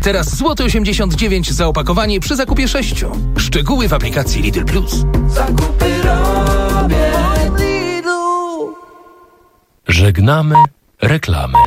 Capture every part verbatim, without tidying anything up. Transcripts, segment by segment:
Teraz złoty osiemdziesiąt dziewięć za opakowanie przy zakupie sześciu. Szczegóły w aplikacji Lidl Plus. Zakupy robię w Lidlu. Żegnamy reklamy.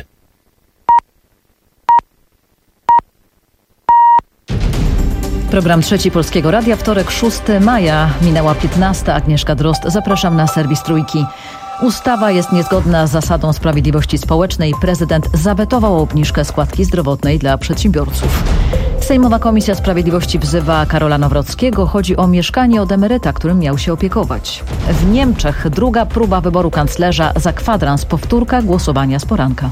Program Trzeci Polskiego Radia, wtorek szóstego maja, minęła piętnasta. Agnieszka Drozd, zapraszam na serwis Trójki. Ustawa jest niezgodna z zasadą sprawiedliwości społecznej. Prezydent zawetował obniżkę składki zdrowotnej dla przedsiębiorców. Sejmowa Komisja Sprawiedliwości wzywa Karola Nawrockiego. Chodzi o mieszkanie od emeryta, którym miał się opiekować. W Niemczech druga próba wyboru kanclerza za kwadrans, powtórka głosowania z poranka.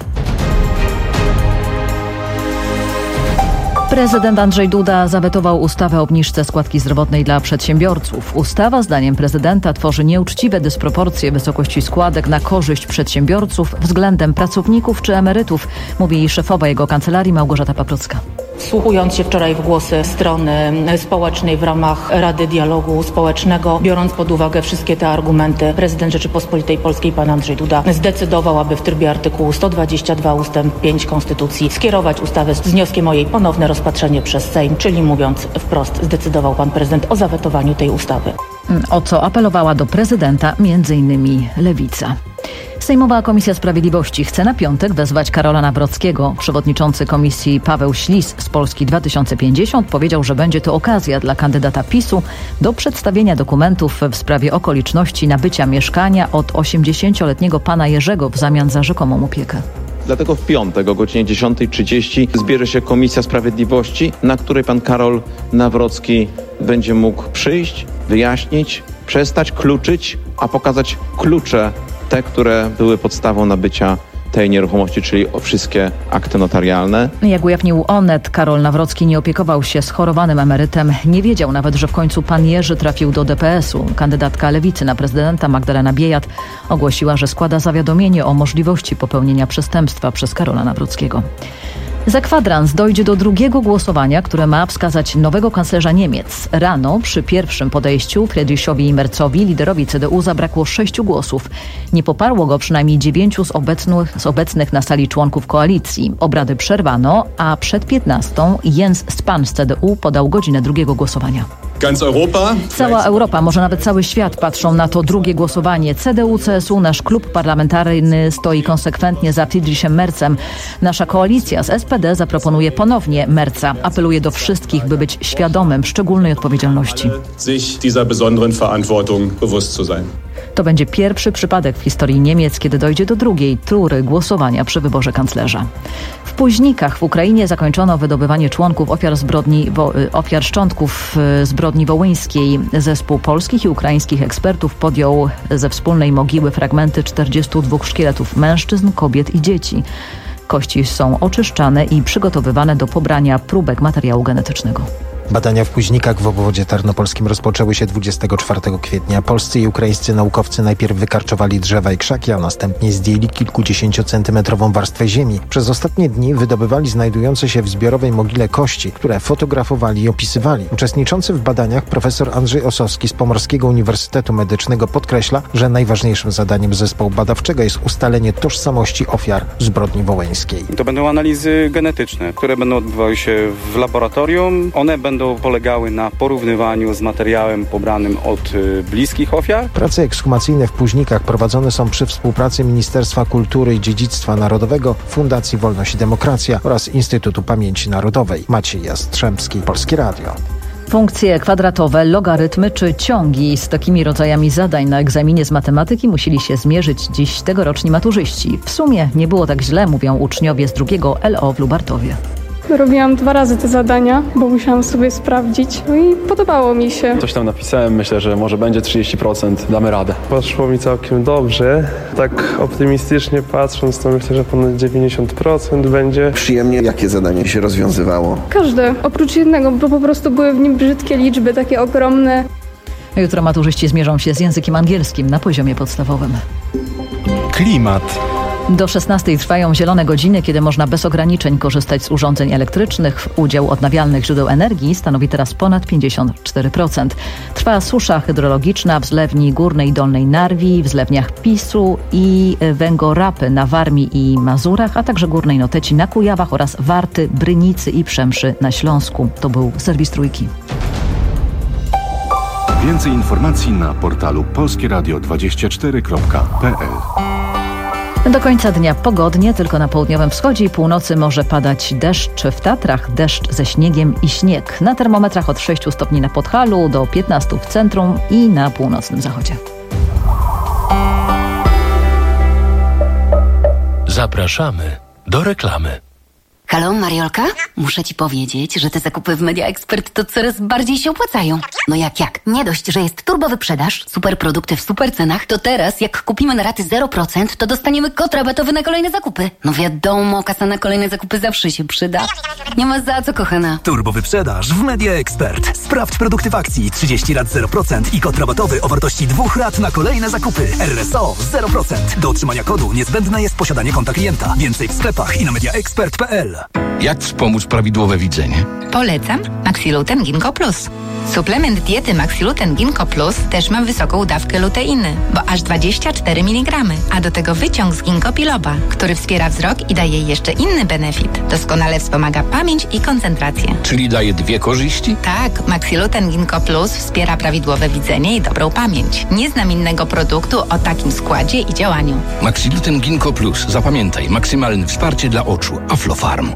Prezydent Andrzej Duda zawetował ustawę o obniżce składki zdrowotnej dla przedsiębiorców. Ustawa, zdaniem prezydenta, tworzy nieuczciwe dysproporcje wysokości składek na korzyść przedsiębiorców względem pracowników czy emerytów, mówi szefowa jego kancelarii Małgorzata Paprocka. Wsłuchując się wczoraj w głosy strony społecznej w ramach Rady Dialogu Społecznego, biorąc pod uwagę wszystkie te argumenty, prezydent Rzeczypospolitej Polskiej pan Andrzej Duda zdecydował, aby w trybie artykułu sto dwadzieścia dwa ustęp pięć Konstytucji skierować ustawę z wnioskiem o jej ponowne rozpatrzenie przez Sejm, czyli mówiąc wprost, zdecydował pan prezydent o zawetowaniu tej ustawy. O co apelowała do prezydenta między innymi Lewica. Sejmowa Komisja Sprawiedliwości chce na piątek wezwać Karola Nawrockiego. Przewodniczący komisji Paweł Ślis z Polski dwa tysiące pięćdziesiąt powiedział, że będzie to okazja dla kandydata PiSu do przedstawienia dokumentów w sprawie okoliczności nabycia mieszkania od osiemdziesięcioletniego pana Jerzego w zamian za rzekomą opiekę. Dlatego w piątek o godzinie dziesiąta trzydzieści zbierze się Komisja Sprawiedliwości, na której pan Karol Nawrocki będzie mógł przyjść, wyjaśnić, przestać kluczyć, a pokazać klucze, te, które były podstawą nabycia tej nieruchomości, czyli wszystkie akty notarialne. Jak ujawnił Onet, Karol Nawrocki nie opiekował się schorowanym emerytem. Nie wiedział nawet, że w końcu pan Jerzy trafił do D P S u. Kandydatka Lewicy na prezydenta Magdalena Biejat ogłosiła, że składa zawiadomienie o możliwości popełnienia przestępstwa przez Karola Nawrockiego. Za kwadrans dojdzie do drugiego głosowania, które ma wskazać nowego kanclerza Niemiec. Rano przy pierwszym podejściu Friedrichowi Merzowi, liderowi C D U, zabrakło sześciu głosów. Nie poparło go przynajmniej dziewięciu z obecnych, z obecnych na sali członków koalicji. Obrady przerwano, a przed piętnastą Jens Spahn z C D U podał godzinę drugiego głosowania. Cała Europa, może nawet cały świat patrzą na to drugie głosowanie. C D U, C S U, nasz klub parlamentarny stoi konsekwentnie za Friedrichem Merzem. Nasza koalicja z S P D zaproponuje ponownie Merza. Apeluje do wszystkich, by być świadomym szczególnej odpowiedzialności. To będzie pierwszy przypadek w historii Niemiec, kiedy dojdzie do drugiej tury głosowania przy wyborze kanclerza. W Późnikach w Ukrainie zakończono wydobywanie członków ofiar zbrodni, wo, ofiar szczątków zbrodni wołyńskiej. Zespół polskich i ukraińskich ekspertów podjął ze wspólnej mogiły fragmenty czterdziestu dwóch szkieletów mężczyzn, kobiet i dzieci. Kości są oczyszczane i przygotowywane do pobrania próbek materiału genetycznego. Badania w Późnikach w obwodzie tarnopolskim rozpoczęły się dwudziestego czwartego kwietnia. Polscy i ukraińscy naukowcy najpierw wykarczowali drzewa i krzaki, a następnie zdjęli kilkudziesięciocentymetrową warstwę ziemi. Przez ostatnie dni wydobywali znajdujące się w zbiorowej mogile kości, które fotografowali i opisywali. Uczestniczący w badaniach profesor Andrzej Osowski z Pomorskiego Uniwersytetu Medycznego podkreśla, że najważniejszym zadaniem zespołu badawczego jest ustalenie tożsamości ofiar zbrodni wołyńskiej. To będą analizy genetyczne, które będą odbywały się w laboratorium. One będą Będą polegały na porównywaniu z materiałem pobranym od y, bliskich ofiar. Prace ekshumacyjne w Późnikach prowadzone są przy współpracy Ministerstwa Kultury i Dziedzictwa Narodowego, Fundacji Wolność i Demokracja oraz Instytutu Pamięci Narodowej. Maciej Jastrzębski, Polskie Radio. Funkcje kwadratowe, logarytmy czy ciągi. Z takimi rodzajami zadań na egzaminie z matematyki musieli się zmierzyć dziś tegoroczni maturzyści. W sumie nie było tak źle, mówią uczniowie z drugiego L O w Lubartowie. Robiłam dwa razy te zadania, bo musiałam sobie sprawdzić. No i podobało mi się. Coś tam napisałem, myślę, że może będzie trzydzieści procent, damy radę. Poszło mi całkiem dobrze. Tak optymistycznie patrząc, to myślę, że ponad dziewięćdziesiąt procent będzie. Przyjemnie, jakie zadanie się rozwiązywało? Każde, oprócz jednego, bo po prostu były w nim brzydkie liczby, takie ogromne. Jutro maturzyści zmierzą się z językiem angielskim na poziomie podstawowym. Klimat. Do szesnastej trwają zielone godziny, kiedy można bez ograniczeń korzystać z urządzeń elektrycznych. Udział odnawialnych źródeł energii stanowi teraz ponad pięćdziesiąt cztery procent. Trwa susza hydrologiczna w zlewni Górnej i Dolnej Narwi, w zlewniach Pisu i Węgorapy na Warmii i Mazurach, a także Górnej Noteci na Kujawach oraz Warty, Brynicy i Przemszy na Śląsku. To był serwis Trójki. Więcej informacji na portalu polskie radio dwadzieścia cztery kropka p l. Do końca dnia pogodnie, tylko na południowym wschodzie i północy może padać deszcz. W Tatrach deszcz ze śniegiem i śnieg. Na termometrach od sześciu stopni na Podhalu do piętnastu w centrum i na północnym zachodzie. Zapraszamy do reklamy. Halo, Mariolka? Muszę ci powiedzieć, że te zakupy w Media Expert to coraz bardziej się opłacają. No jak, jak? Nie dość, że jest turbo wyprzedaż, super produkty w super cenach, to teraz jak kupimy na raty zero procent, to dostaniemy kod rabatowy na kolejne zakupy. No wiadomo, kasa na kolejne zakupy zawsze się przyda. Nie ma za co, kochana. Turbo wyprzedaż w Media Expert. Sprawdź produkty w akcji, trzydzieści lat zero procent i kod rabatowy o wartości dwóch rat na kolejne zakupy. R S O zero procent. Do otrzymania kodu niezbędne jest posiadanie konta klienta. Więcej w sklepach i na media expert kropka p l. Jak wspomóc prawidłowe widzenie? Polecam Maxiluten Ginkgo Plus. Suplement diety Maxiluten Ginkgo Plus też ma wysoką dawkę luteiny, bo aż dwadzieścia cztery miligramy, a do tego wyciąg z ginkgo biloba, który wspiera wzrok i daje jeszcze inny benefit. Doskonale wspomaga pamięć i koncentrację. Czyli daje dwie korzyści? Tak, Maxiluten Ginkgo Plus wspiera prawidłowe widzenie i dobrą pamięć. Nie znam innego produktu o takim składzie i działaniu. Maxiluten Ginkgo Plus. Zapamiętaj, maksymalne wsparcie dla oczu. Aflofarm.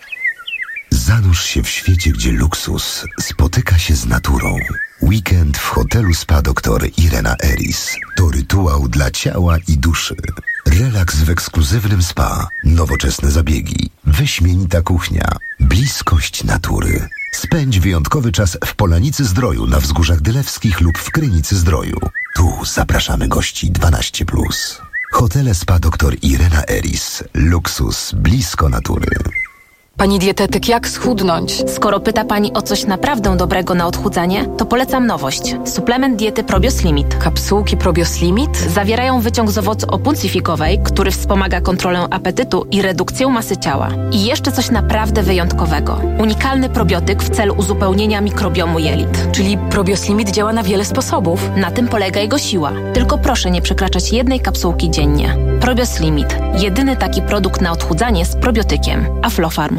Zanurz się w świecie, gdzie luksus spotyka się z naturą. Weekend w hotelu Spa doktor Irena Eris to rytuał dla ciała i duszy. Relaks w ekskluzywnym spa, nowoczesne zabiegi, wyśmienita kuchnia, bliskość natury. Spędź wyjątkowy czas w Polanicy Zdroju na Wzgórzach Dylewskich lub w Krynicy Zdroju. Tu zapraszamy gości dwanaście plus. Hotele Spa doktor Irena Eris. Luksus blisko natury. Pani dietetyk, jak schudnąć? Skoro pyta Pani o coś naprawdę dobrego na odchudzanie, to polecam nowość. Suplement diety Probios Limit. Kapsułki Probios Limit? Zawierają wyciąg z owocu opuncifikowej, który wspomaga kontrolę apetytu i redukcję masy ciała. I jeszcze coś naprawdę wyjątkowego. Unikalny probiotyk w celu uzupełnienia mikrobiomu jelit. Czyli Probios Limit działa na wiele sposobów. Na tym polega jego siła. Tylko proszę nie przekraczać jednej kapsułki dziennie. Probios Limit. Jedyny taki produkt na odchudzanie z probiotykiem. Aflofarm.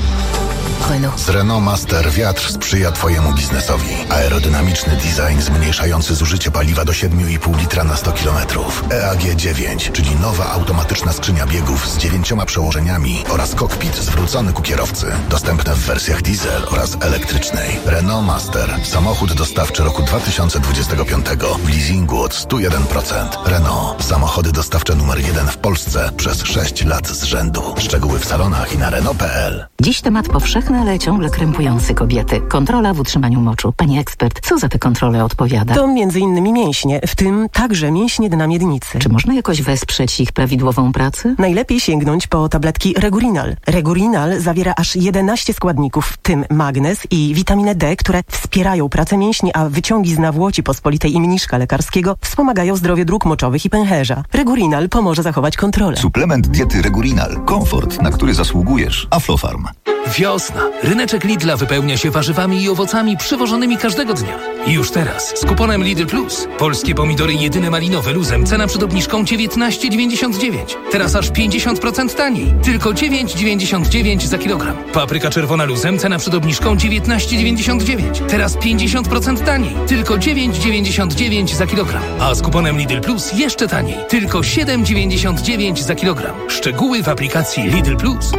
Z Renault Master wiatr sprzyja Twojemu biznesowi. Aerodynamiczny design zmniejszający zużycie paliwa do siedem i pół litra na sto kilometrów. E A G dziewięć, czyli nowa automatyczna skrzynia biegów z dziewięcioma przełożeniami oraz kokpit zwrócony ku kierowcy. Dostępne w wersjach diesel oraz elektrycznej. Renault Master. Samochód dostawczy roku dwa tysiące dwudziestego piątego. W leasingu od sto jeden procent. Renault. Samochody dostawcze numer jeden w Polsce przez sześć lat z rzędu. Szczegóły w salonach i na Renault kropka p l. Dziś temat powszechny, ale ciągle krępujący kobiety. Kontrola w utrzymaniu moczu. Pani ekspert, co za tę kontrolę odpowiada? To między innymi mięśnie, w tym także mięśnie dna miednicy. Czy można jakoś wesprzeć ich prawidłową pracę? Najlepiej sięgnąć po tabletki Regurinal. Regurinal zawiera aż jedenaście składników, w tym magnez i witaminę D, które wspierają pracę mięśni, a wyciągi z nawłoci pospolitej i mniszka lekarskiego wspomagają zdrowie dróg moczowych i pęcherza. Regurinal pomoże zachować kontrolę. Suplement diety Regurinal. Komfort, na który zasługujesz. Aflofarm. Wiosna. Ryneczek Lidla wypełnia się warzywami i owocami przywożonymi każdego dnia. I już teraz z kuponem Lidl Plus. Polskie pomidory jedyne malinowe luzem. Cena przed obniżką dziewiętnaście dziewięćdziesiąt dziewięć. Teraz aż pięćdziesiąt procent taniej. Tylko dziewięć dziewięćdziesiąt dziewięć za kilogram. Papryka czerwona luzem. Cena przed obniżką dziewiętnaście dziewięćdziesiąt dziewięć. Teraz pięćdziesiąt procent taniej. Tylko dziewięć dziewięćdziesiąt dziewięć za kilogram. A z kuponem Lidl Plus jeszcze taniej. Tylko siedem dziewięćdziesiąt dziewięć za kilogram. Szczegóły w aplikacji Lidl Plus.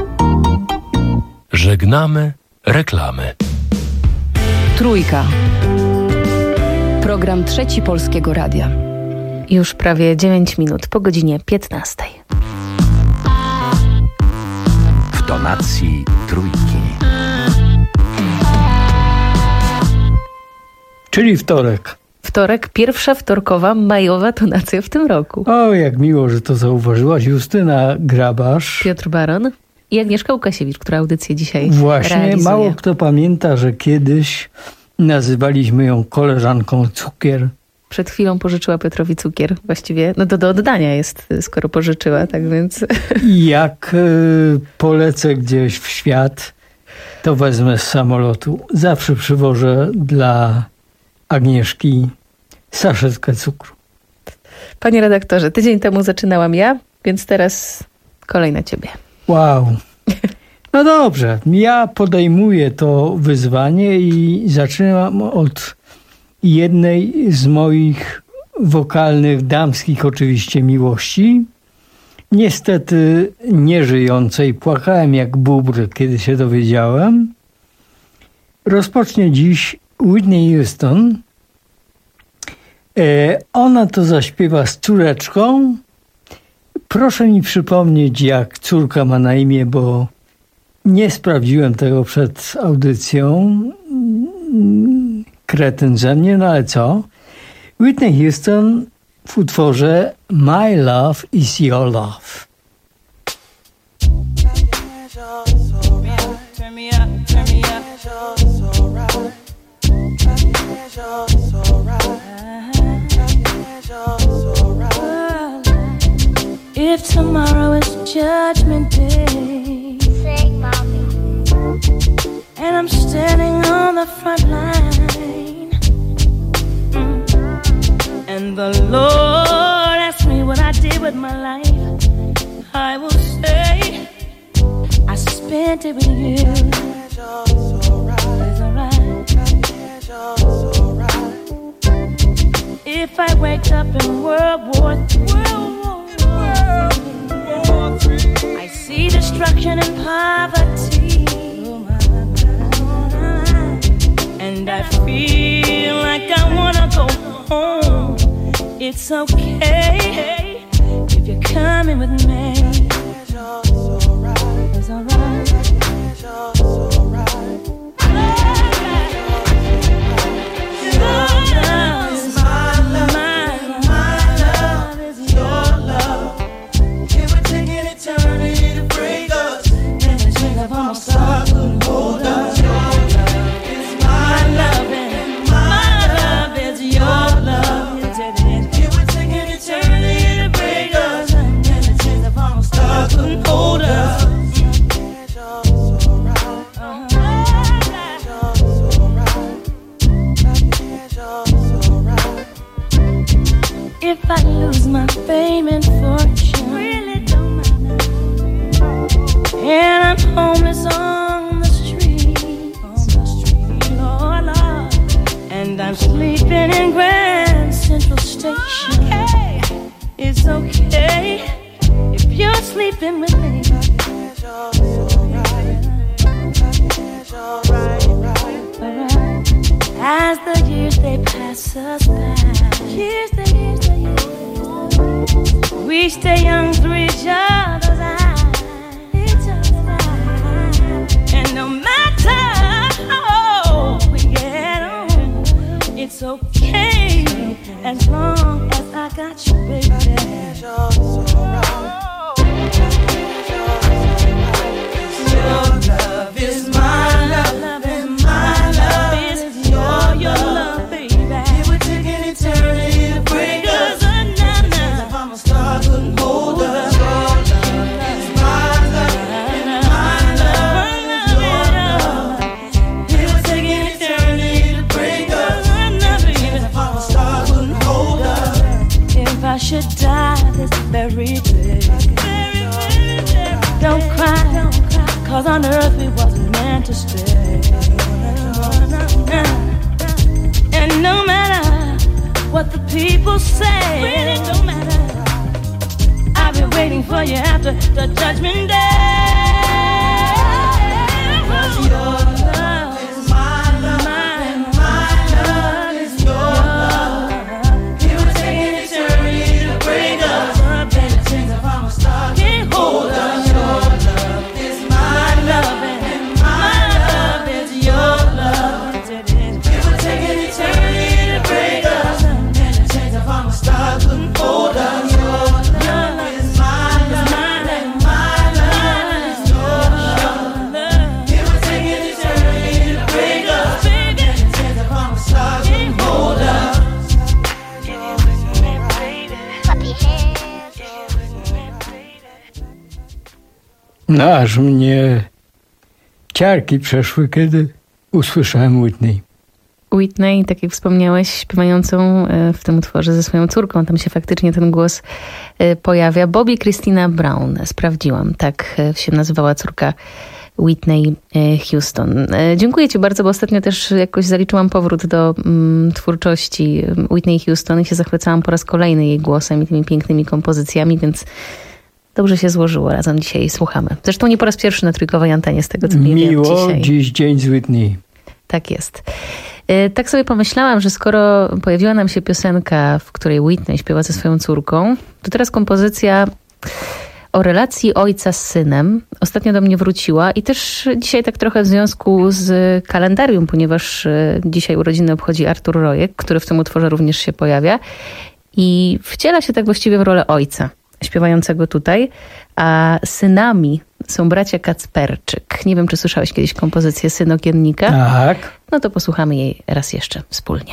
Żegnamy reklamy. Trójka. Program Trzeci Polskiego Radia. Już prawie dziewięć minut po godzinie piętnastej. W tonacji Trójki. Czyli wtorek. Wtorek, pierwsza wtorkowa, majowa tonacja w tym roku. O, jak miło, że to zauważyłaś. Justyna Grabasz. Piotr Baron. I Agnieszka Łukasiewicz, która audycję dzisiaj Właśnie, realizuje. Mało kto pamięta, że kiedyś nazywaliśmy ją koleżanką cukier, przed chwilą pożyczyła Piotrowi cukier. Właściwie, no to do oddania jest, skoro pożyczyła, tak więc... Jak y, polecę gdzieś w świat, to wezmę z samolotu. Zawsze przywożę dla Agnieszki saszetkę cukru. Panie redaktorze, tydzień temu zaczynałam ja, więc teraz kolej na ciebie. Wow. No dobrze, ja podejmuję to wyzwanie i zaczynam od jednej z moich wokalnych, damskich oczywiście miłości. Niestety nieżyjącej. Płakałem jak bóbr, kiedy się dowiedziałem. Rozpocznie dziś Whitney Houston. E, ona to zaśpiewa z córeczką. Proszę mi przypomnieć, jak córka ma na imię, bo nie sprawdziłem tego przed audycją. Kretyn ze mnie, no ale co? Whitney Houston w utworze My Love is Your Love. If tomorrow is Judgment Day, sing, mommy. And I'm standing on the front line, mm. and the Lord asks me what I did with my life, I will say I spent it with you. It's alright. If I wake up in World War Three, I see destruction and poverty, and I feel like I wanna go home. It's okay if you're coming with me. It's alright. It's alright. If I lose my fame and fortune, really don't matter, and I'm homeless on the street, on the street, Lord, Lord, and I'm sleeping in Grand Central Station, okay. It's okay if you're sleeping with me. As the years they pass us by, years they years they years, we stay young through each other's eyes, each other's eyes. And no matter how old we get on, it's okay as long as I got you, baby. Your love is my love, and my love is your, your love, baby. It would take an eternity to break us. If I'm a star, couldn't hold us. Your love is my love, and my love is your love. It would take an eternity to break us. If I'm a star, couldn't hold us. If I should die this very day, don't cry, don't cry. Cause on earth we wasn't meant to stay. And no matter what the people say, really don't matter, I'll be waiting for you after the judgment day. Cause your love is my love, and my love is your love. It would take an eternity to break us, and the chains of our star can't hold us. Hold on, your love is my love, and my No aż mnie ciarki przeszły, kiedy usłyszałem Whitney. Whitney, tak jak wspomniałeś, śpiewającą w tym utworze ze swoją córką. Tam się faktycznie ten głos pojawia. Bobby Christina Brown. Sprawdziłam. Tak się nazywała córka Whitney Houston. Dziękuję ci bardzo, bo ostatnio też jakoś zaliczyłam powrót do mm, twórczości Whitney Houston i się zachwycałam po raz kolejny jej głosem i tymi pięknymi kompozycjami, więc dobrze się złożyło. Razem dzisiaj słuchamy. Zresztą nie po raz pierwszy na trójkowej antenie, z tego co mi wiem Miło, dzisiaj. dziś dzień z Whitney. Tak jest. Tak sobie pomyślałam, że skoro pojawiła nam się piosenka, w której Whitney śpiewa ze swoją córką, to teraz kompozycja o relacji ojca z synem. Ostatnio do mnie wróciła i też dzisiaj tak trochę w związku z kalendarium, ponieważ dzisiaj urodziny obchodzi Artur Rojek, który w tym utworze również się pojawia i wciela się tak właściwie w rolę ojca śpiewającego tutaj, a synami są bracia Kacperczyk. Nie wiem, czy słyszałeś kiedyś kompozycję Syn Okiennika? Tak. No to posłuchamy jej raz jeszcze wspólnie.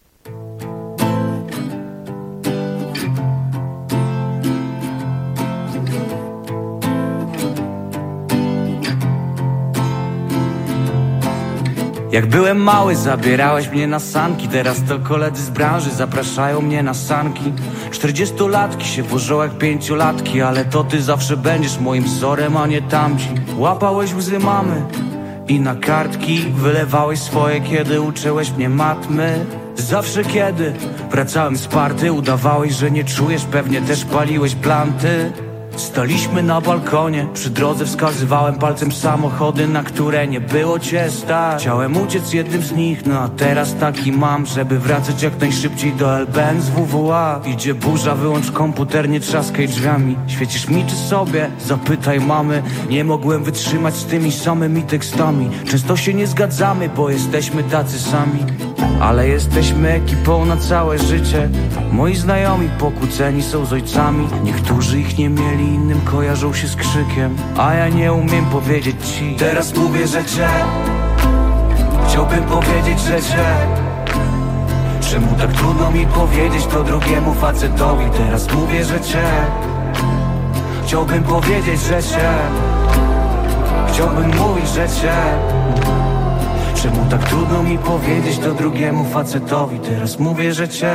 Jak byłem mały, zabierałeś mnie na sanki. Teraz to koledzy z branży zapraszają mnie na sanki. Czterdziestolatki się wożą jak pięciolatki, ale to ty zawsze będziesz moim wzorem, a nie tamci. Łapałeś łzy mamy i na kartki wylewałeś swoje, kiedy uczyłeś mnie matmy. Zawsze kiedy wracałem z party, udawałeś, że nie czujesz, pewnie też paliłeś blanty. Staliśmy na balkonie, przy drodze wskazywałem palcem samochody, na które nie było cię stać. Chciałem uciec jednym z nich, no a teraz taki mam, żeby wracać jak najszybciej do L B N z W W A. Idzie burza, wyłącz komputer, nie trzaskaj drzwiami. Świecisz mi czy sobie? Zapytaj mamy. Nie mogłem wytrzymać z tymi samymi tekstami. Często się nie zgadzamy, bo jesteśmy tacy sami, ale jesteśmy ekipą na całe życie. Moi znajomi pokłóceni są z ojcami. Niektórzy ich nie mieli, innym kojarzą się z krzykiem, a ja nie umiem powiedzieć ci. Teraz mówię, że cię chciałbym powiedzieć, że cię. Czemu tak trudno mi powiedzieć to drugiemu facetowi? Teraz mówię, że cię chciałbym powiedzieć, że cię. Chciałbym mówić, że cię. Czemu tak trudno mi powiedzieć to drugiemu facetowi? Teraz mówię, że cię.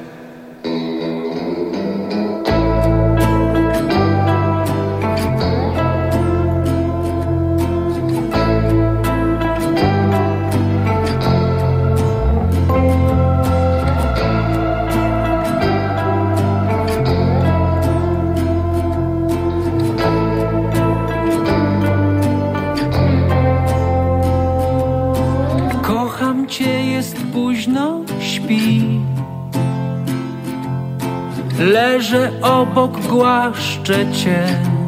Leżę obok, głaszczę cię.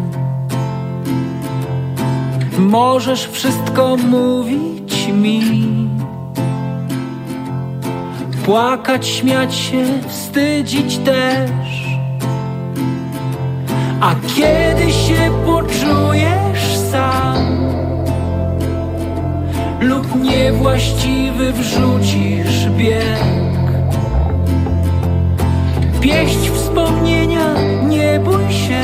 Możesz wszystko mówić mi, płakać, śmiać się, wstydzić też. A kiedy się poczujesz sam lub niewłaściwy wrzucisz bieg, pieść wspomnienia, nie bój się,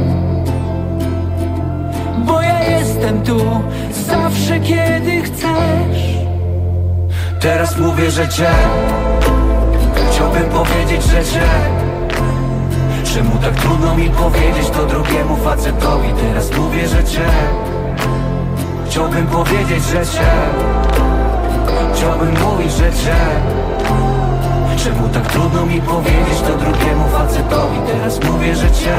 bo ja jestem tu zawsze, kiedy chcesz. Teraz mówię, że cię chciałbym powiedzieć, że cię. Czemu tak trudno mi powiedzieć to drugiemu facetowi? Teraz mówię, że cię chciałbym powiedzieć, że cię. Chciałbym mówić, że cię. Czemu tak trudno mi powiedzieć to drugiemu facetowi? Teraz mówię, że cię.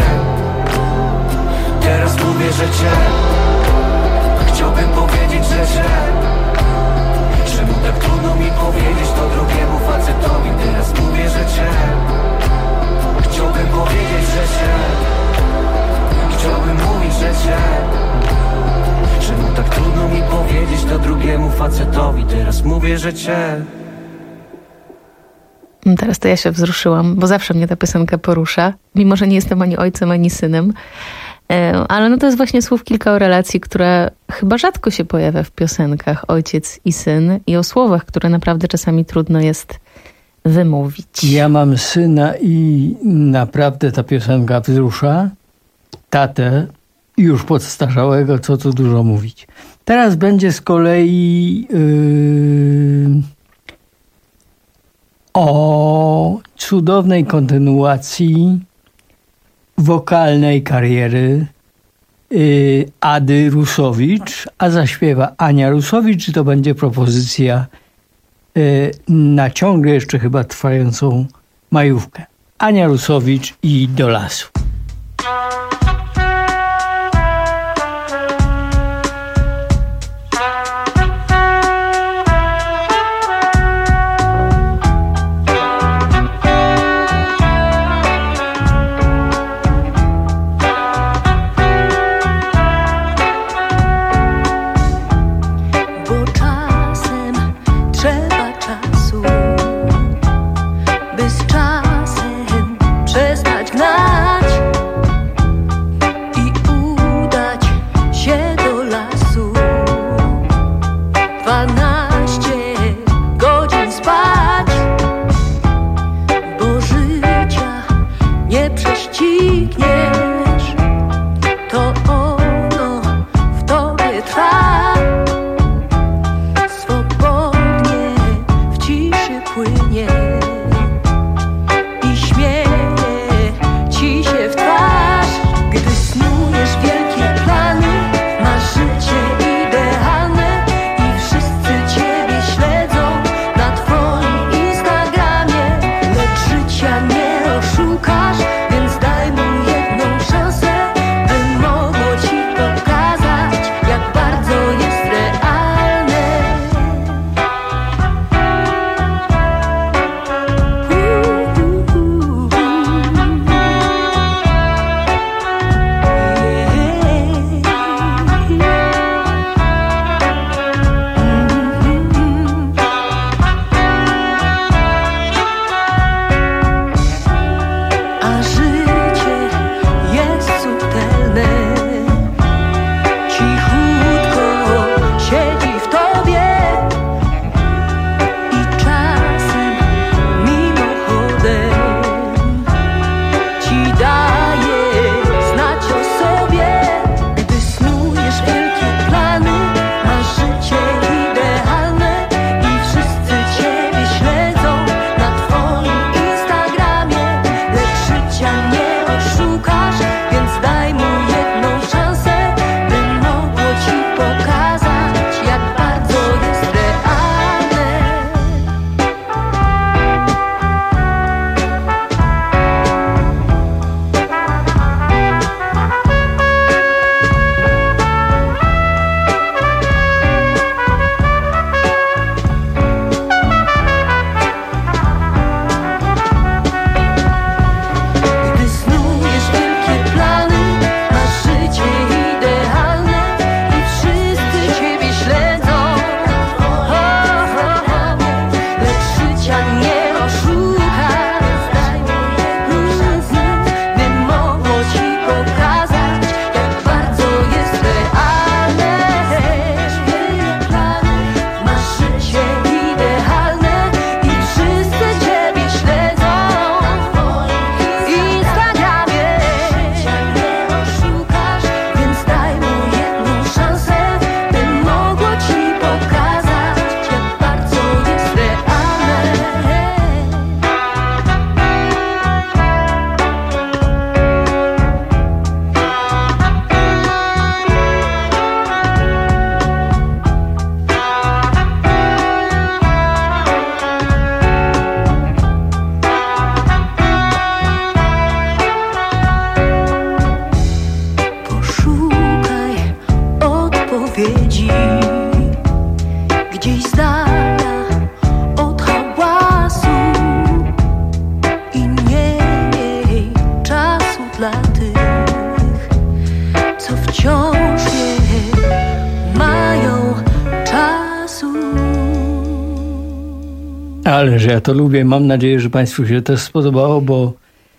Teraz mówię, że cię chciałbym powiedzieć, że cię. Czemu tak trudno mi powiedzieć to drugiemu facetowi? Teraz mówię, że cię. Chciałbym powiedzieć, że cię. Chciałbym mówić, że cię. Czemu tak trudno mi powiedzieć to drugiemu facetowi? Teraz mówię, że cię. Teraz to ja się wzruszyłam, bo zawsze mnie ta piosenka porusza, mimo że nie jestem ani ojcem, ani synem. Ale no to jest właśnie słów kilka o relacji, która chyba rzadko się pojawia w piosenkach, ojciec i syn, i o słowach, które naprawdę czasami trudno jest wymówić. Ja mam syna i naprawdę ta piosenka wzrusza. Tatę już podstarzałego, co tu dużo mówić. Teraz będzie z kolei yy, o cudownej kontynuacji wokalnej kariery yy, Ady Rusowicz, a zaśpiewa Ania Rusowicz i to będzie propozycja yy, na ciągle jeszcze chyba trwającą majówkę. Ania Rusowicz i Do lasu. Ależ ja to lubię. Mam nadzieję, że Państwu się też spodobało, bo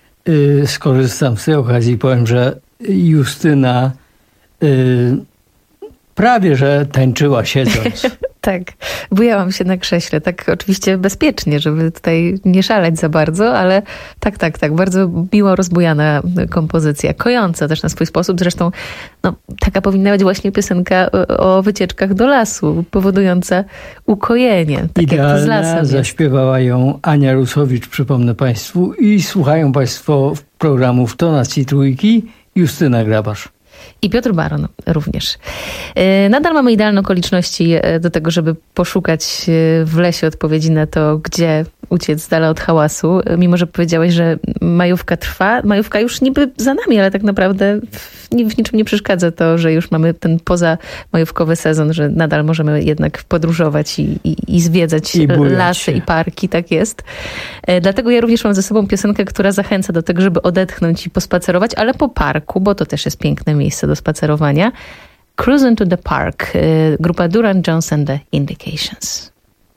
y, skorzystam z tej okazji i powiem, że Justyna y, prawie że tańczyła siedząc. Tak, bujałam się na krześle, tak oczywiście bezpiecznie, żeby tutaj nie szaleć za bardzo, ale tak, tak, tak, bardzo miło rozbujana kompozycja, kojąca też na swój sposób, zresztą no, taka powinna być właśnie piosenka o, o wycieczkach do lasu, powodująca ukojenie, tak Idealna, jak to z lasem zaśpiewała ją Ania Rusowicz, przypomnę Państwu, i słuchają Państwo programów Tonacji Trójki Justyna Grabarz. I Piotr Baron również. Nadal mamy idealne okoliczności do tego, żeby poszukać w lesie odpowiedzi na to, gdzie uciec z dala od hałasu. Mimo że powiedziałeś, że majówka trwa. Majówka już niby za nami, ale tak naprawdę w, w niczym nie przeszkadza to, że już mamy ten pozamajówkowy sezon, że nadal możemy jednak podróżować i, i, i zwiedzać I lasy się. i parki. Tak jest. Dlatego ja również mam ze sobą piosenkę, która zachęca do tego, żeby odetchnąć i pospacerować, ale po parku, bo to też jest piękne miejsce do spacerowania. Cruising to the Park. Grupa Duran Jones and the Indications.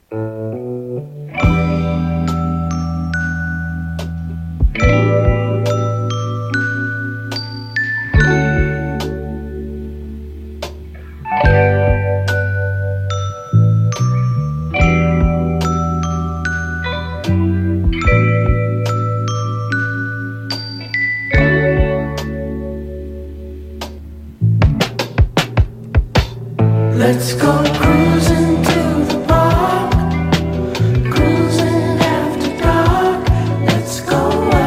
Let's go cruising to the park, cruising after dark. Let's go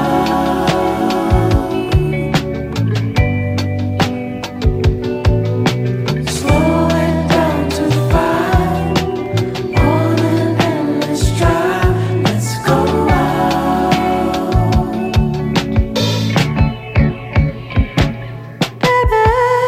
out, slow it down to five, on an endless drive. Let's go out, baby.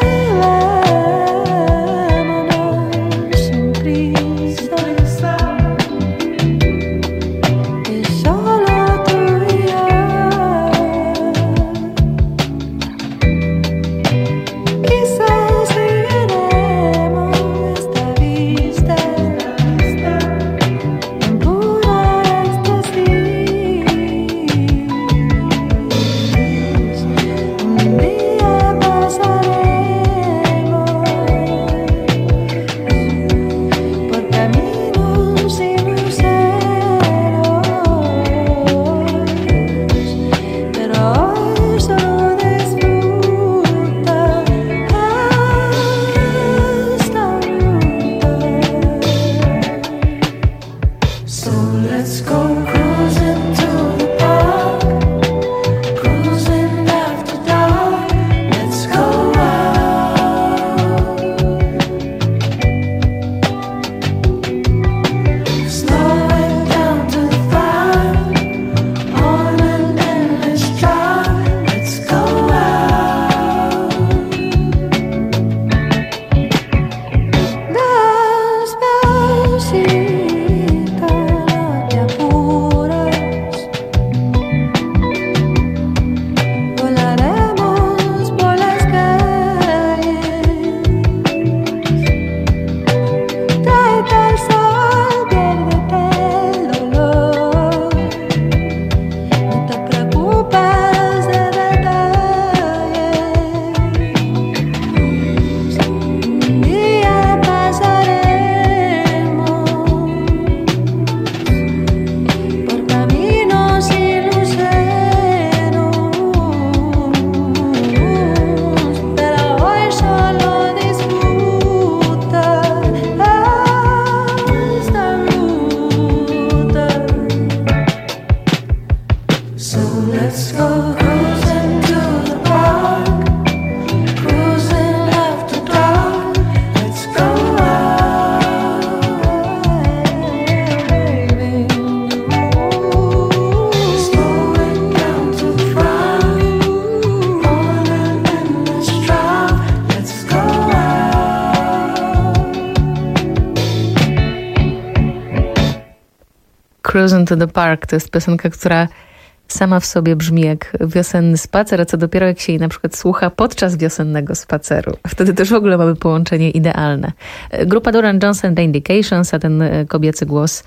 Cruising to the Park to jest piosenka, która sama w sobie brzmi jak wiosenny spacer, a co dopiero jak się jej na przykład słucha podczas wiosennego spaceru. Wtedy też w ogóle mamy połączenie idealne. Grupa Duran Jones and the Indications, a ten kobiecy głos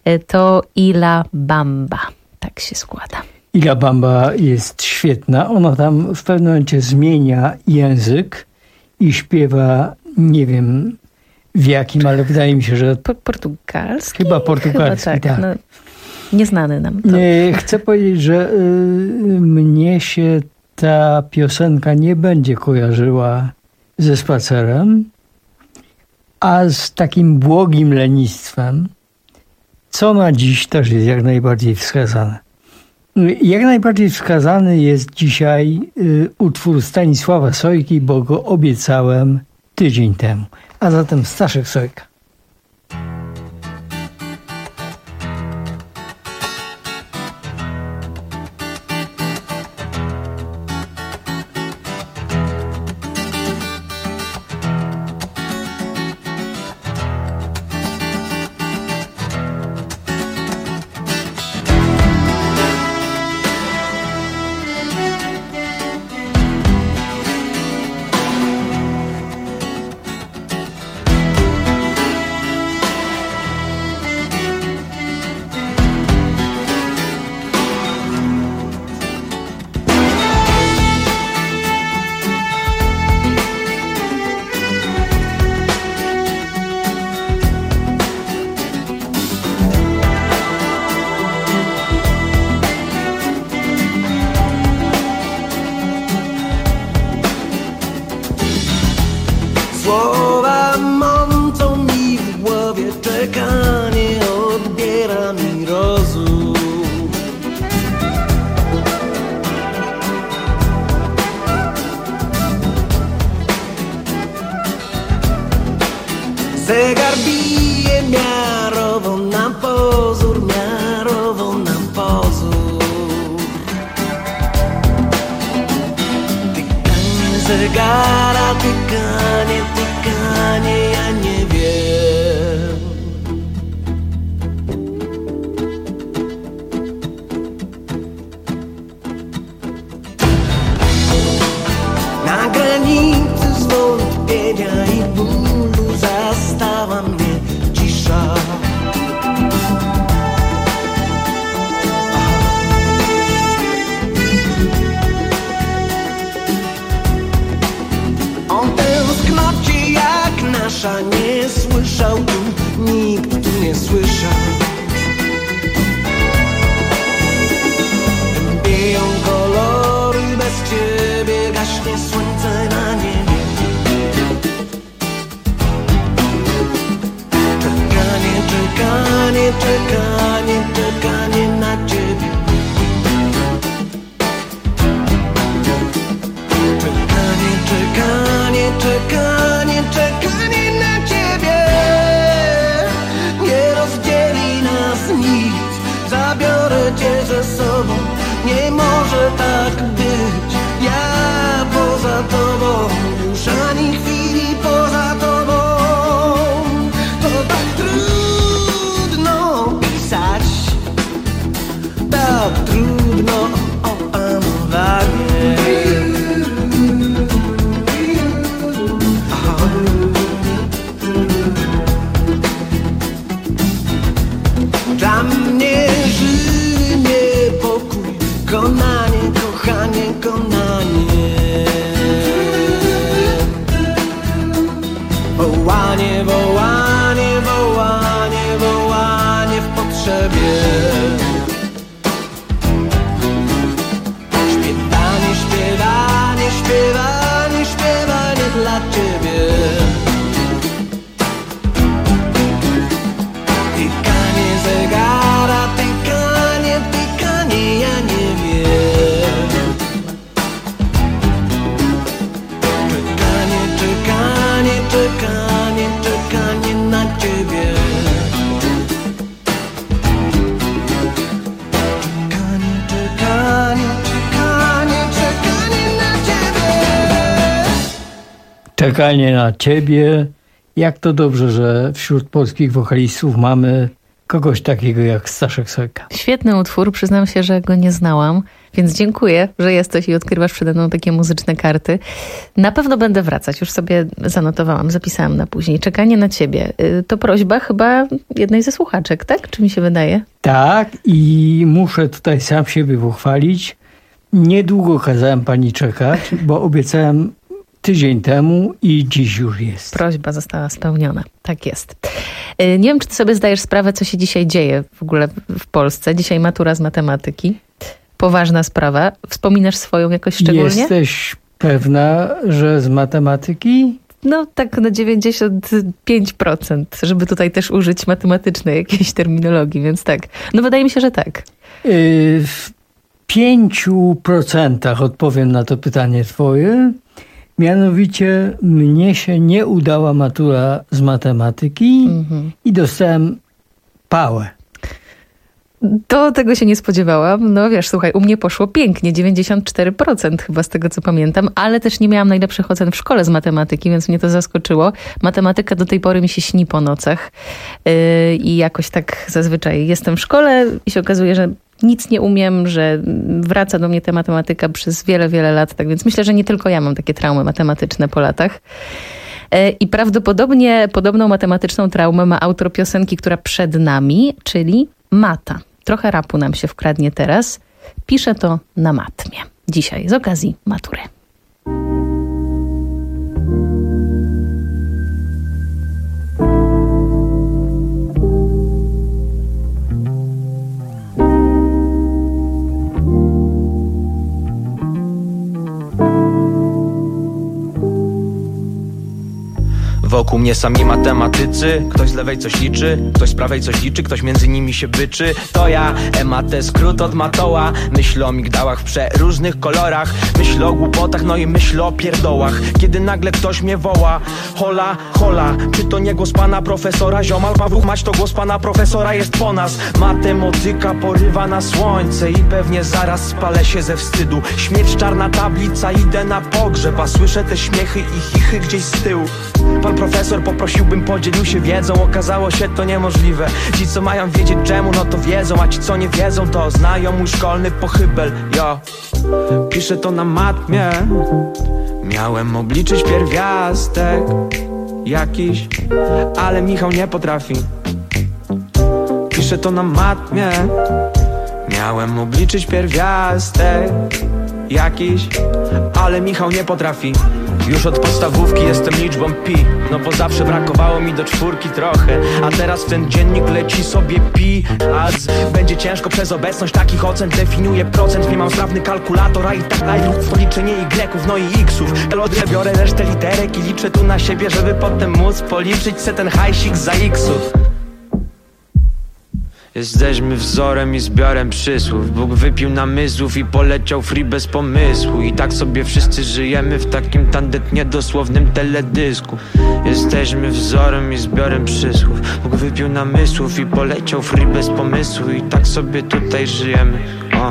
to Ila Bamba. Tak się składa. Ila Bamba jest świetna. Ona tam w pewnym momencie zmienia język i śpiewa, nie wiem, w jakim, ale wydaje mi się, że... Po, portugalski? Chyba portugalski, chyba tak. tak. No, nieznany nam to. Nie, chcę powiedzieć, że y, mnie się ta piosenka nie będzie kojarzyła ze spacerem, a z takim błogim lenistwem, co na dziś też jest jak najbardziej wskazane. Jak najbardziej wskazany jest dzisiaj y, utwór Stanisława Sojki, bo go obiecałem tydzień temu. A zatem Staszek Sojka. Słowa mącą mi w głowie, czekanie odbiera mi rozum. Zegar bije miarowo na pozór, miarowo na pozór. Tykanie zegara, tykanie, tykanie, ja nie wiem. Na granicy zwątpienia i bólu zastała mnie cisza. O tęsknocie jak nasza nie słyszał tu, nikt tu nie słyszał. Biją kolory, bez ciebie gaśnie słońce na niebie. Czekanie, czekanie, czekanie, czekanie na ciebie. Czekanie, czekanie, czekanie, czekanie na ciebie. Nie rozdzieli nas nic, zabiorę cię ze sobą. Nie może tak być, ja poza tobą, już ani chwili poza tobą. To tak trudno pisać, tak trudno opanowanie. Dla mnie żywy niepokój, konanie, kochanie, konanie. Wołanie, wołanie, wołanie, wołanie w potrzebie. Śpiewanie, śpiewanie, śpiewanie, śpiewanie dla ciebie. Tykanie zegara, tykanie, tykanie, ja nie wiem. Czekanie, czekanie, czekanie, czekanie na ciebie. Czekanie, czekanie, czekanie, czekanie na ciebie. Czekanie na ciebie. Jak to dobrze, że wśród polskich wokalistów mamy kogoś takiego jak Staszek Sojka. Świetny utwór, przyznam się, że go nie znałam, więc dziękuję, że jesteś i odkrywasz przede mną takie muzyczne karty. Na pewno będę wracać, już sobie zanotowałam, zapisałam na później. Czekanie na ciebie. To prośba chyba jednej ze słuchaczek, tak? Czy mi się wydaje? Tak, i muszę tutaj sam siebie pochwalić. Niedługo kazałem pani czekać, bo obiecałem tydzień temu i dziś już jest. Prośba została spełniona. Tak jest. Nie wiem, czy ty sobie zdajesz sprawę, co się dzisiaj dzieje w ogóle w Polsce. Dzisiaj matura z matematyki. Poważna sprawa. Wspominasz swoją jakoś szczególnie? Jesteś pewna, że z matematyki? No tak na dziewięćdziesiąt pięć procent, żeby tutaj też użyć matematycznej jakiejś terminologii, więc tak. No wydaje mi się, że tak. W pięciu procentach odpowiem na to pytanie twoje. Mianowicie mnie się nie udała matura z matematyki mhm. i dostałem pałę. To tego się nie spodziewałam. No wiesz, słuchaj, u mnie poszło pięknie, dziewięćdziesiąt cztery procent chyba z tego, co pamiętam, ale też nie miałam najlepszych ocen w szkole z matematyki, więc mnie to zaskoczyło. Matematyka do tej pory mi się śni po nocach yy, i jakoś tak zazwyczaj jestem w szkole i się okazuje, że nic nie umiem, że wraca do mnie ta matematyka przez wiele, wiele lat, tak więc myślę, że nie tylko ja mam takie traumy matematyczne po latach. I prawdopodobnie podobną matematyczną traumę ma autor piosenki, która przed nami, czyli Mata. Trochę rapu nam się wkradnie teraz. Piszę to na matmie. Dzisiaj z okazji matury. Wokół mnie sami matematycy. Ktoś z lewej coś liczy, ktoś z prawej coś liczy, ktoś między nimi się byczy. To ja, M-A-T, skrót od matoła. Myślę o migdałach w przeróżnych kolorach. Myślę o głupotach, no i myślę o pierdołach. Kiedy nagle ktoś mnie woła: hola, hola, czy to nie głos pana profesora? Ziomal Pawłuk, mać to głos pana profesora jest po nas. Matematyka porywa na słońce i pewnie zaraz spalę się ze wstydu. Śmierć, czarna tablica, idę na pogrzeb, a słyszę te śmiechy i chichy gdzieś z tyłu. Pan profesor poprosiłbym, podzielił się wiedzą. Okazało się to niemożliwe. Ci co mają wiedzieć czemu, no to wiedzą, a ci co nie wiedzą, to znają mój szkolny pochybel. Jo, piszę to na matmie. Miałem obliczyć pierwiastek jakiś, ale Michał nie potrafi. Piszę to na matmie. Miałem obliczyć pierwiastek jakiś, ale Michał nie potrafi. Już od podstawówki jestem liczbą pi, no bo zawsze brakowało mi do czwórki trochę. A teraz ten dziennik leci sobie pi, a z... będzie ciężko przez obecność takich ocen. Definiuję procent, nie mam sprawny kalkulator, a i tak daję policzenie Y-ów, no i X-ów. Biorę resztę literek i liczę tu na siebie, żeby potem móc policzyć se ten hajsik za X-ów. Jesteśmy wzorem i zbiorem przysłów. Bóg wypił namysłów i poleciał free bez pomysłu. I tak sobie wszyscy żyjemy w takim tandetnie dosłownym teledysku. Jesteśmy wzorem i zbiorem przysłów. Bóg wypił namysłów i poleciał free bez pomysłu. I tak sobie tutaj żyjemy. O.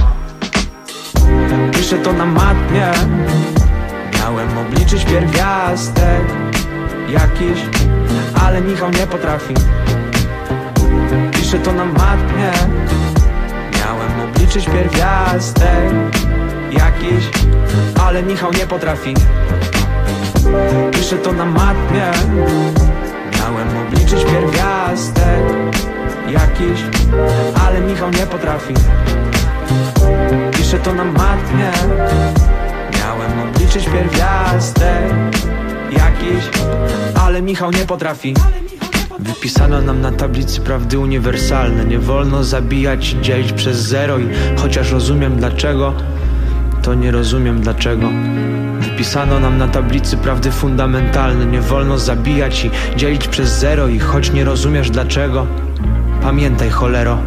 Piszę to na matmie. Miałem obliczyć pierwiastek jakiś, ale Michał nie potrafi. Piszę to na matmie. Miałem obliczyć pierwiastek jakiś, ale Michał nie potrafi. Piszę to na matmie. Miałem obliczyć pierwiastek jakiś, ale Michał nie potrafi. Piszę to na matmie. Miałem obliczyć pierwiastek jakiś, ale Michał nie potrafi. Wypisano nam na tablicy prawdy uniwersalne. Nie wolno zabijać i dzielić przez zero. I chociaż rozumiem dlaczego, to nie rozumiem dlaczego. Wypisano nam na tablicy prawdy fundamentalne. Nie wolno zabijać i dzielić przez zero. I choć nie rozumiesz dlaczego, pamiętaj, cholero.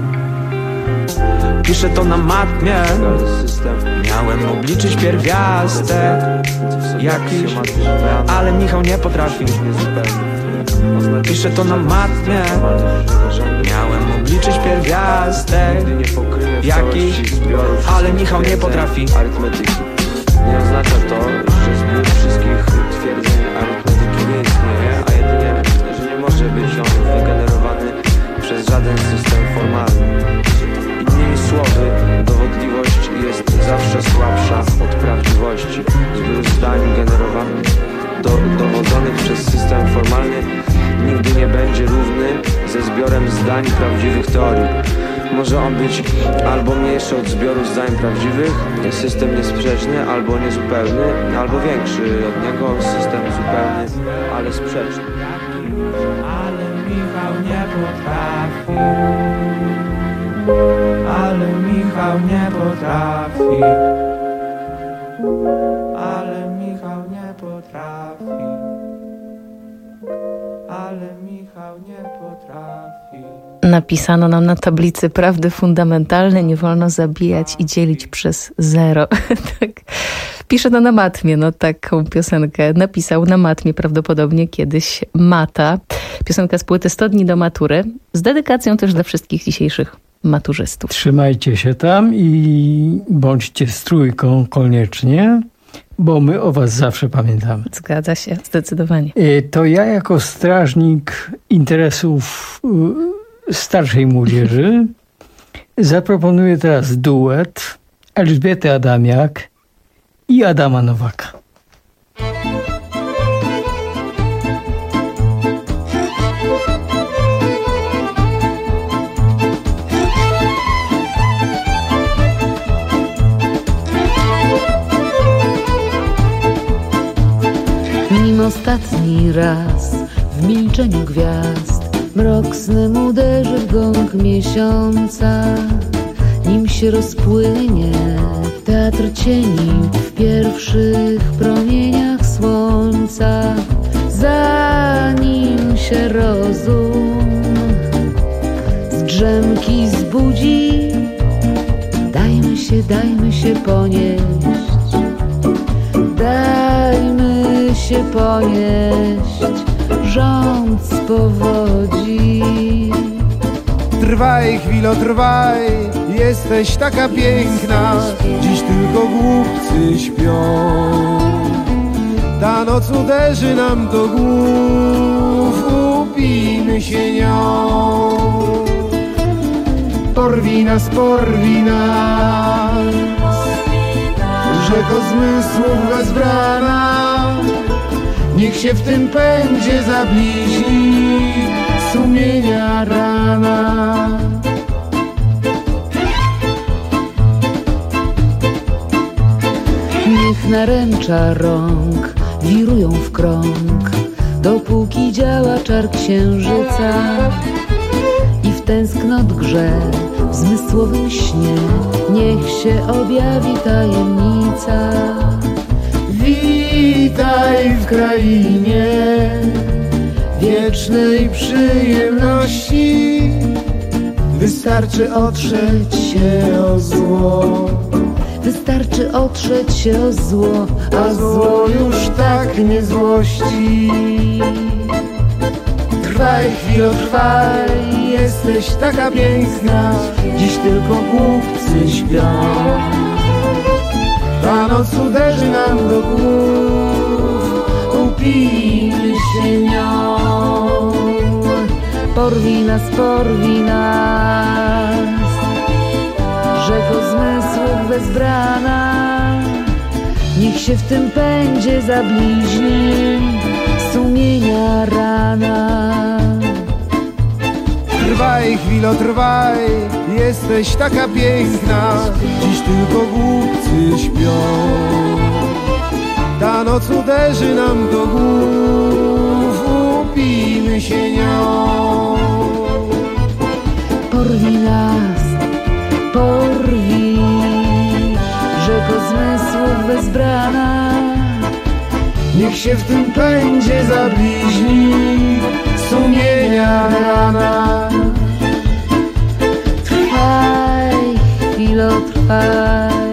Piszę to na matmie. Miałem obliczyć pierwiastek jakiś, ale Michał nie potrafi. Piszę to na matmie. Miałem obliczyć pierwiastek jakiś, ale Michał nie potrafi. Nie oznacza to, że zbiór wszystkich twierdzeń arytmetyki nie istnieje, a jedynie, że nie może być on wygenerowany przez żaden system formalny. Innymi słowy, dowodliwość jest zawsze słabsza od prawdziwości. Zbiór zdań generowanych, do, dowodzonych przez system formalny nigdy nie będzie równy ze zbiorem zdań prawdziwych teorii. Może on być albo mniejszy od zbioru zdań prawdziwych, system niesprzeczny, albo niezupełny, albo większy od niego, system zupełny, ale sprzeczny. Ale Michał nie potrafi, ale Michał nie potrafi, ale Michał nie potrafi, ale Michał nie potrafi. Napisano nam na tablicy prawdy fundamentalne, nie wolno zabijać i dzielić przez zero. Tak. Pisze to na matmie, no taką piosenkę napisał na matmie prawdopodobnie kiedyś Mata. Piosenka z płyty sto dni do matury, z dedykacją też dla wszystkich dzisiejszych maturzystów. Trzymajcie się tam i bądźcie z trójką koniecznie, bo my o was zawsze pamiętamy. Zgadza się, zdecydowanie. To ja jako strażnik interesów starszej młodzieży zaproponuję teraz duet Elżbiety Adamiak i Adama Nowaka. Nim ostatni raz w milczeniu gwiazd mrok snem uderzy w gąg miesiąca, nim się rozpłynie teatr cieni w pierwszych promieniach słońca, zanim się rozum z drzemki zbudzi, dajmy się, dajmy się ponieść, dajmy się ponieść rząd z powodzi. Trwaj, chwilo, trwaj, jesteś taka piękna, dziś tylko głupcy śpią. Ta noc uderzy nam do głów, upijmy się nią. Porwij nas, porwij nas, rzeko zmysłów wezbrana, niech się w tym pędzie zabliźni sumienia rana. Niech naręcza rąk wirują w krąg, dopóki działa czar księżyca i w tęsknot grze w zmysłowym śnie niech się objawi tajemnica. Witaj w krainie wiecznej przyjemności, wystarczy otrzeć się o zło. Wystarczy otrzeć się o zło, a zło już tak nie złości. Trwaj, chwilo, trwaj, jesteś taka piękna, dziś tylko głupcy śpią. Ta noc uderzy nam do głów, upijmy się nią. Porwij nas, porwij nas, rzeko zmysłów wezbrana, niech się w tym pędzie zabliźni sumienia rana. Trwaj, chwilo, trwaj, jesteś taka piękna, dziś tylko głupcy śpią. Ta noc uderzy nam do głów, upijmy się nią. Porwij nas, porwij, rzeko zmysłów wezbrana, niech się w tym pędzie zabliźni sumienia rana. Trwaj, chwilo, trwaj,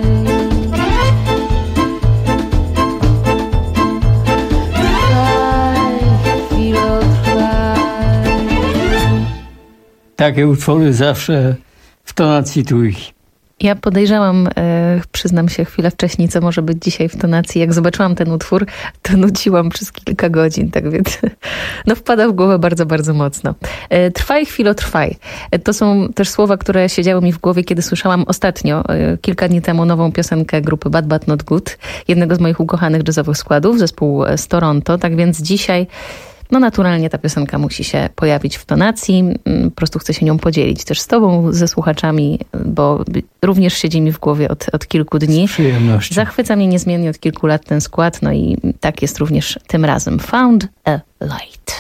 trwaj, chwilo, trwaj. Takie utwory zawsze w tonacji trójki. Ja podejrzałam, e, przyznam się chwilę wcześniej, co może być dzisiaj w tonacji. Jak zobaczyłam ten utwór, to nuciłam przez kilka godzin, tak więc no wpada w głowę bardzo, bardzo mocno. E, trwaj, chwilo, trwaj. E, to są też słowa, które siedziały mi w głowie, kiedy słyszałam ostatnio, e, kilka dni temu, nową piosenkę grupy Bad But Not Good, jednego z moich ukochanych jazzowych składów, zespół z Toronto. Tak więc dzisiaj no naturalnie ta piosenka musi się pojawić w tonacji. Po prostu chcę się nią podzielić też z tobą, ze słuchaczami, bo również siedzi mi w głowie od, od kilku dni. Z przyjemnością. Zachwyca mnie niezmiennie od kilku lat ten skład, no i tak jest również tym razem. Found a Light.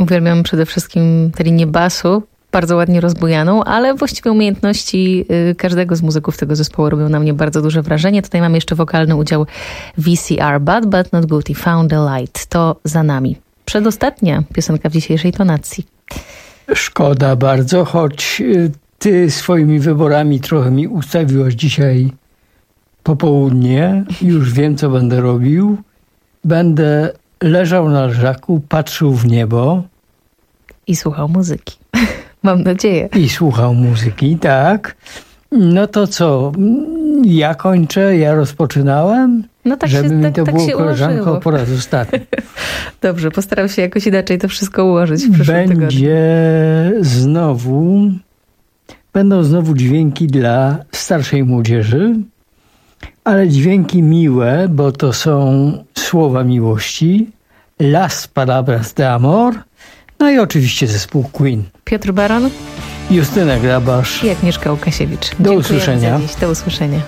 Uwielbiam przede wszystkim tę linię basu, bardzo ładnie rozbujaną, ale właściwie umiejętności każdego z muzyków tego zespołu robią na mnie bardzo duże wrażenie. Tutaj mamy jeszcze wokalny udział V C R, Bad But Not Good i Found the Light. To za nami. Przedostatnia piosenka w dzisiejszej tonacji. Szkoda bardzo, choć ty swoimi wyborami trochę mi ustawiłaś dzisiaj popołudnie. Już wiem, co będę robił. Będę leżał na leżaku, patrzył w niebo. I słuchał muzyki. Mam nadzieję. I słuchał muzyki, tak. No to co? Ja kończę, ja rozpoczynałem. No tak żeby się, mi tak, to tak było, się koleżanko, ułożyło. po raz ostatni. Dobrze, postaram się jakoś inaczej to wszystko ułożyć w przyszłym Będzie tygodniu. znowu, będą znowu dźwięki dla starszej młodzieży, ale dźwięki miłe, bo to są słowa miłości. Las Palabras de Amor, no i oczywiście zespół Queen. Piotr Baron. Justyna Grabasz I Agnieszka Łukasiewicz. Do Dziękujemy usłyszenia. za dziś. Do usłyszenia.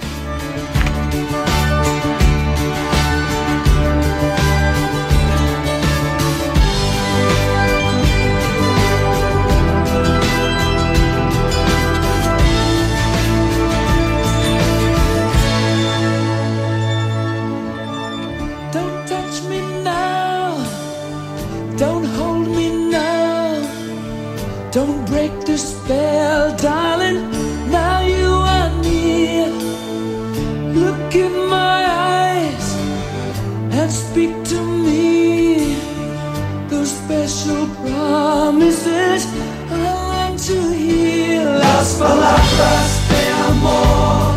Don't touch me now. Don't hold me now. Don't break the spell, darling. Now you are near. Look in my eyes and speak to me. Those special promises I long to hear. Las palabras de amor.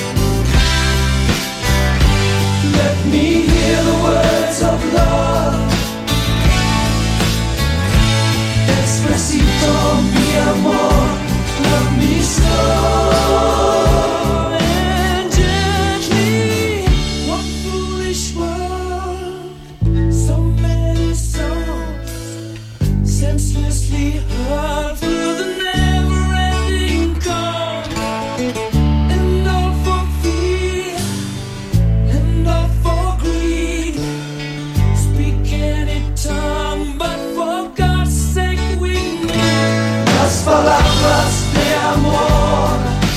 Let me hear the words of love. Despacito, mi amor, love me slow and gently. What foolish world, so many souls senselessly hurt through the never-ending cold. And all for fear, and all for greed. Speak any tongue, but for God's sake we need las palabras de amor.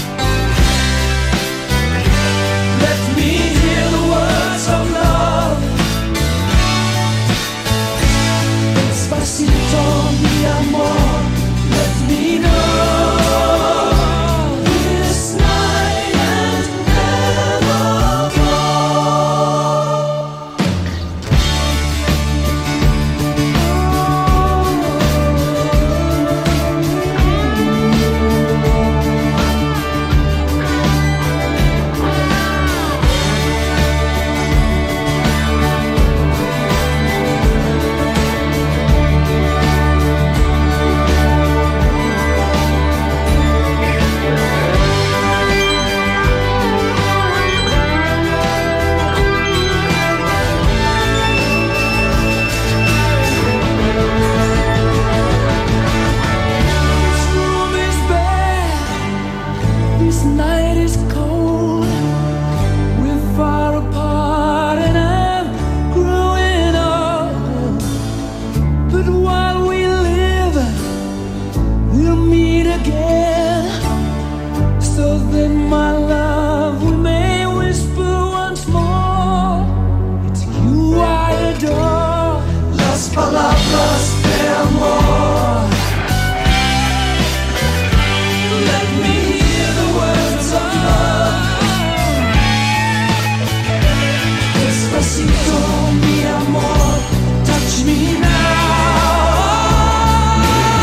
Let me hear the words of love. Despacito, mi amor, let me know this night and nevermore. This room is bare, this night is cold. We're far apart and I'm growing old. But while we live, we'll meet again. So then, my love, we may whisper once more. It's you I adore. Las palabras de amor. Let me hear the words of love. Despacito, mi amor, touch me now.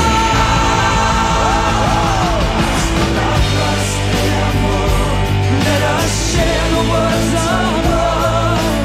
Las palabras de amor. Let us share the words of love.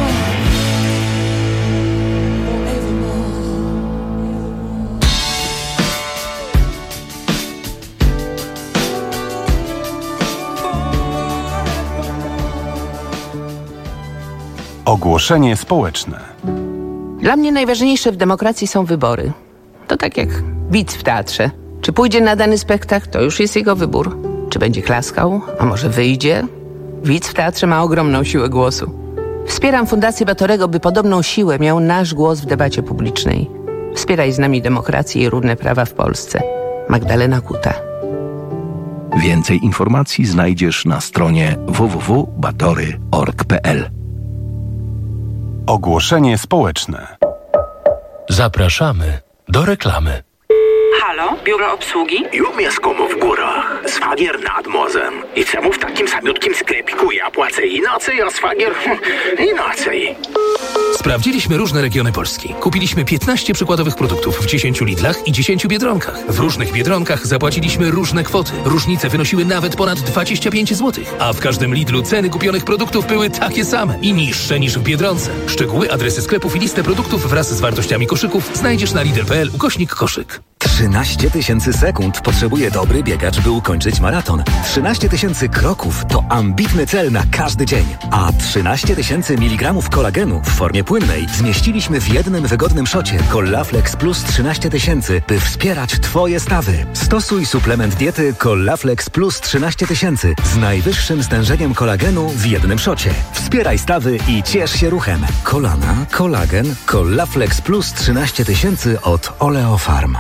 Ogłoszenie społeczne. Dla mnie najważniejsze w demokracji są wybory. To tak jak widz w teatrze. Czy pójdzie na dany spektakl, to już jest jego wybór. Czy będzie klaskał, a może wyjdzie? Widz w teatrze ma ogromną siłę głosu. Wspieram Fundację Batorego, by podobną siłę miał nasz głos w debacie publicznej. Wspieraj z nami demokrację i równe prawa w Polsce. Magdalena Kuta. Więcej informacji znajdziesz na stronie w w w kropka batory kropka org kropka p l. Ogłoszenie społeczne. Zapraszamy do reklamy. Halo, biuro obsługi? Ju mieszkam w górach, szwagier nad morzem. I czemu w takim samiutkim sklepiku ja płacę inaczej, a szwagier inaczej? Sprawdziliśmy różne regiony Polski. Kupiliśmy piętnaście przykładowych produktów w dziesięciu Lidlach i dziesięciu Biedronkach. W różnych Biedronkach zapłaciliśmy różne kwoty. Różnice wynosiły nawet ponad dwadzieścia pięć złotych. A w każdym Lidlu ceny kupionych produktów były takie same i niższe niż w Biedronce. Szczegóły, adresy sklepów i listę produktów wraz z wartościami koszyków znajdziesz na lidl kropka p l ukośnik koszyk. trzynaście tysięcy sekund potrzebuje dobry biegacz, by ukończyć maraton. trzynaście tysięcy kroków to ambitny cel na każdy dzień. A trzynaście tysięcy miligramów kolagenu w formie płynnej zmieściliśmy w jednym wygodnym szocie Collaflex Plus trzynaście tysięcy, by wspierać Twoje stawy. Stosuj suplement diety Collaflex Plus trzynaście tysięcy z najwyższym stężeniem kolagenu w jednym szocie. Wspieraj stawy i ciesz się ruchem. Kolana, kolagen, Collaflex Plus trzynaście tysięcy od Oleofarm.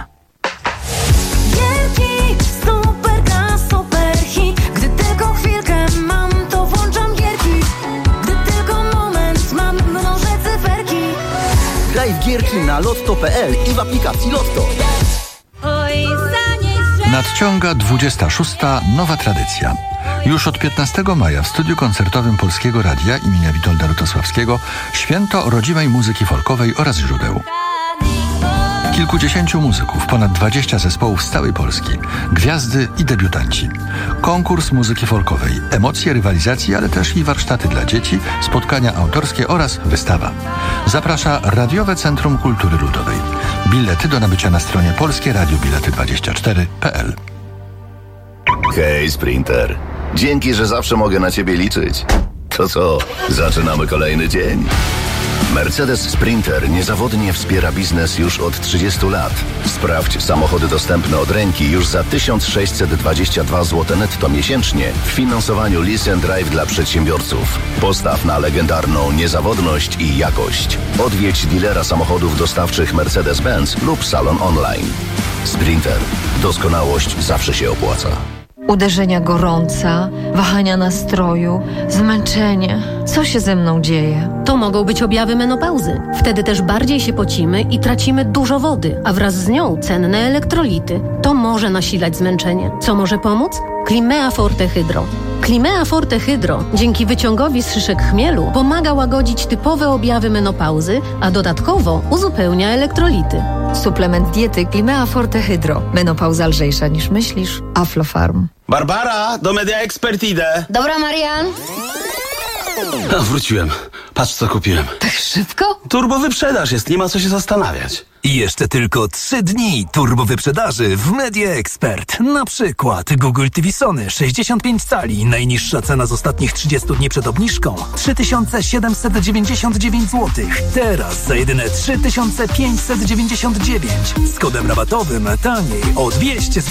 Graj w gierki na lotto kropka p l i w aplikacji Lotto. Nadciąga dwudziesta szósta nowa tradycja. Już od piętnastego maja w studiu koncertowym Polskiego Radia imienia Witolda Rutosławskiego święto rodzimej muzyki folkowej oraz źródeł. Kilkudziesięciu muzyków, ponad dwadzieścia zespołów z całej Polski, gwiazdy i debiutanci. Konkurs muzyki folkowej, emocje rywalizacji, ale też i warsztaty dla dzieci, spotkania autorskie oraz wystawa. Zaprasza Radiowe Centrum Kultury Ludowej. Bilety do nabycia na stronie polskie radio bilety dwadzieścia cztery kropka p l. Hej, Sprinter. Dzięki, że zawsze mogę na Ciebie liczyć. To co, zaczynamy kolejny dzień? Mercedes Sprinter niezawodnie wspiera biznes już od trzydziestu lat. Sprawdź samochody dostępne od ręki już za tysiąc sześćset dwadzieścia dwa złote netto miesięcznie w finansowaniu Lease and Drive dla przedsiębiorców. Postaw na legendarną niezawodność i jakość. Odwiedź dealera samochodów dostawczych Mercedes-Benz lub salon online. Sprinter. Doskonałość zawsze się opłaca. Uderzenia gorąca, wahania nastroju, zmęczenie. Co się ze mną dzieje? To mogą być objawy menopauzy. Wtedy też bardziej się pocimy i tracimy dużo wody, a wraz z nią cenne elektrolity. To może nasilać zmęczenie. Co może pomóc? Climea Forte Hydro. Climea Forte Hydro dzięki wyciągowi z szyszek chmielu pomaga łagodzić typowe objawy menopauzy, a dodatkowo uzupełnia elektrolity. Suplement diety Climea Forte Hydro. Menopauza lżejsza niż myślisz. Aflofarm. Barbara, do Media Expert idę. Dobra, Marian. A, wróciłem. Patrz, co kupiłem. Tak szybko? Turbo wyprzedaż jest, nie ma co się zastanawiać. I jeszcze tylko trzy dni turbo wyprzedaży w Media Expert. Na przykład Google T V Sony sześćdziesiąt pięć cali. Najniższa cena z ostatnich trzydziestu dni przed obniżką trzy tysiące siedemset dziewięćdziesiąt dziewięć złotych. Teraz za jedyne trzy tysiące pięćset dziewięćdziesiąt dziewięć. Z kodem rabatowym taniej o dwieście złotych.